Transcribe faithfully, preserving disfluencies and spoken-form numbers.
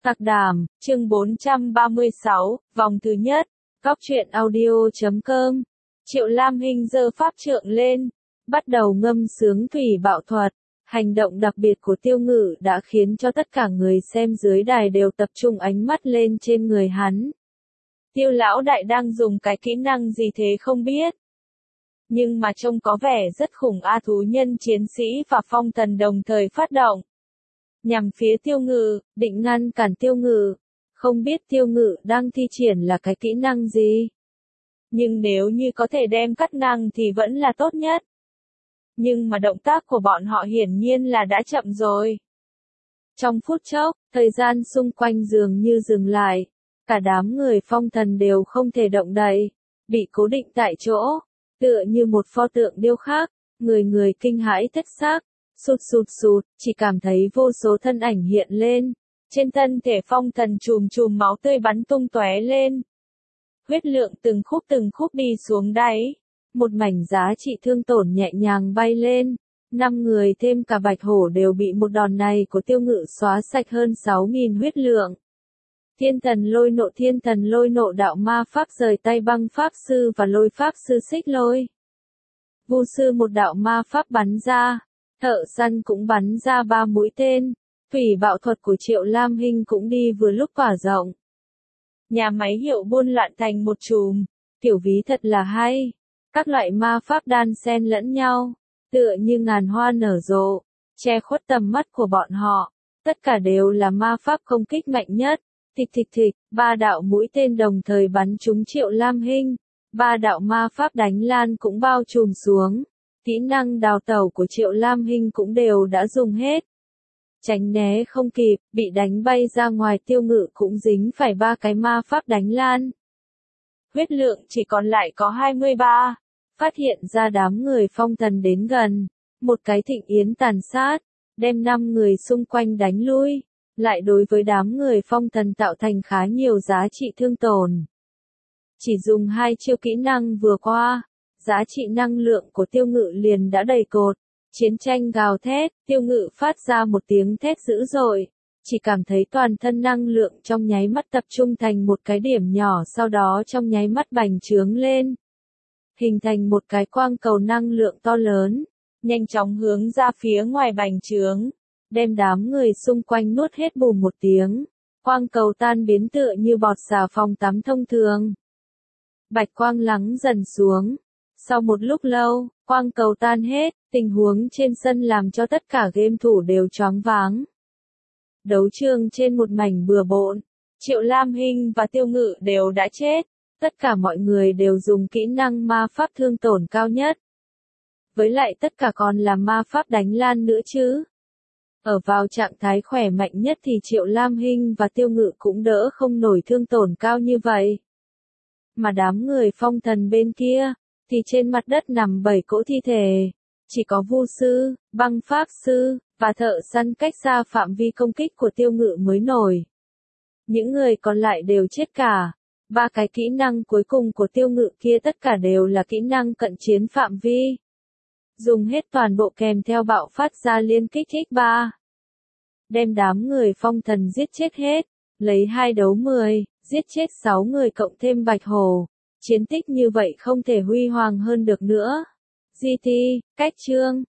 Tạc Đàm, chương bốn trăm ba mươi sáu, vòng thứ nhất, góc truyện audio chấm com. Triệu Lam Hinh giơ pháp trượng lên, bắt đầu ngâm sướng thủy bạo thuật. Hành động đặc biệt của Tiêu Ngự đã khiến cho tất cả người xem dưới đài đều tập trung ánh mắt lên trên người hắn. Tiêu lão đại đang dùng cái kỹ năng gì thế không biết. Nhưng mà trông có vẻ rất khủng a. Thú nhân chiến sĩ và phong thần đồng thời phát động. Nhằm phía Tiêu Ngự, định ngăn cản Tiêu Ngự. Không biết Tiêu Ngự đang thi triển là cái kỹ năng gì. Nhưng nếu như có thể đem cắt ngang thì vẫn là tốt nhất. Nhưng mà động tác của bọn họ hiển nhiên là đã chậm rồi. Trong phút chốc, thời gian xung quanh dường như dừng lại. Cả đám người phong thần đều không thể động đậy, bị cố định tại chỗ, tựa như một pho tượng điêu khắc, người người kinh hãi thất xác, sụt sụt sụt, chỉ cảm thấy vô số thân ảnh hiện lên, trên thân thể phong thần chùm chùm máu tươi bắn tung tóe lên. Huyết lượng từng khúc từng khúc đi xuống đáy, một mảnh giá trị thương tổn nhẹ nhàng bay lên, năm người thêm cả Bạch Hổ đều bị một đòn này của Tiêu Ngự xóa sạch hơn sáu nghìn huyết lượng. Thiên thần lôi nộ thiên thần lôi nộ đạo ma pháp rời tay băng pháp sư và lôi pháp sư xích lôi. Vu sư một đạo ma pháp bắn ra, thợ săn cũng bắn ra ba mũi tên, thủy bạo thuật của Triệu Lam Hinh cũng đi vừa lúc quả rộng. Nhà máy hiệu buôn loạn thành một chùm, tiểu ví thật là hay, các loại ma pháp đan xen lẫn nhau, tựa như ngàn hoa nở rộ, che khuất tầm mắt của bọn họ, tất cả đều là ma pháp công kích mạnh nhất. Thịch thịch thịch, ba đạo mũi tên đồng thời bắn trúng Triệu Lam Hinh, ba đạo ma pháp đánh lan cũng bao trùm xuống, kỹ năng đào tẩu của Triệu Lam Hinh cũng đều đã dùng hết. Tránh né không kịp, bị đánh bay ra ngoài. Tiêu Ngự cũng dính phải ba cái ma pháp đánh lan. Huyết lượng chỉ còn lại có hai mươi ba, phát hiện ra đám người phong thần đến gần, một cái thịnh yến tàn sát, đem năm người xung quanh đánh lui. Lại đối với đám người phong thần tạo thành khá nhiều giá trị thương tổn. Chỉ dùng hai chiêu kỹ năng vừa qua, giá trị năng lượng của Tiêu Ngự liền đã đầy cột. Chiến tranh gào thét, Tiêu Ngự phát ra một tiếng thét dữ dội, chỉ cảm thấy toàn thân năng lượng trong nháy mắt tập trung thành một cái điểm nhỏ, sau đó trong nháy mắt bành trướng lên, hình thành một cái quang cầu năng lượng to lớn, nhanh chóng hướng ra phía ngoài bành trướng. Đem đám người xung quanh nuốt hết bùm một tiếng, quang cầu tan biến tựa như bọt xà phòng tắm thông thường. Bạch quang lắng dần xuống, sau một lúc lâu, quang cầu tan hết, tình huống trên sân làm cho tất cả game thủ đều choáng váng. Đấu trường trên một mảnh bừa bộn, Triệu Lam Hinh và Tiêu Ngự đều đã chết, tất cả mọi người đều dùng kỹ năng ma pháp thương tổn cao nhất. Với lại tất cả còn là ma pháp đánh lan nữa chứ. Ở vào trạng thái khỏe mạnh nhất thì Triệu Lam Hinh và Tiêu Ngự cũng đỡ không nổi thương tổn cao như vậy. Mà đám người phong thần bên kia, thì trên mặt đất nằm bảy cỗ thi thể. Chỉ có vu sư, băng pháp sư, và thợ săn cách xa phạm vi công kích của Tiêu Ngự mới nổi. Những người còn lại đều chết cả. Ba cái kỹ năng cuối cùng của Tiêu Ngự kia tất cả đều là kỹ năng cận chiến phạm vi. Dùng hết toàn bộ kèm theo bạo phát ra liên kích nhân ba. Đem đám người phong thần giết chết hết, lấy hai đấu mười, giết chết sáu người cộng thêm Bạch Hổ. Chiến tích như vậy không thể huy hoàng hơn được nữa. giê tê, cách chương.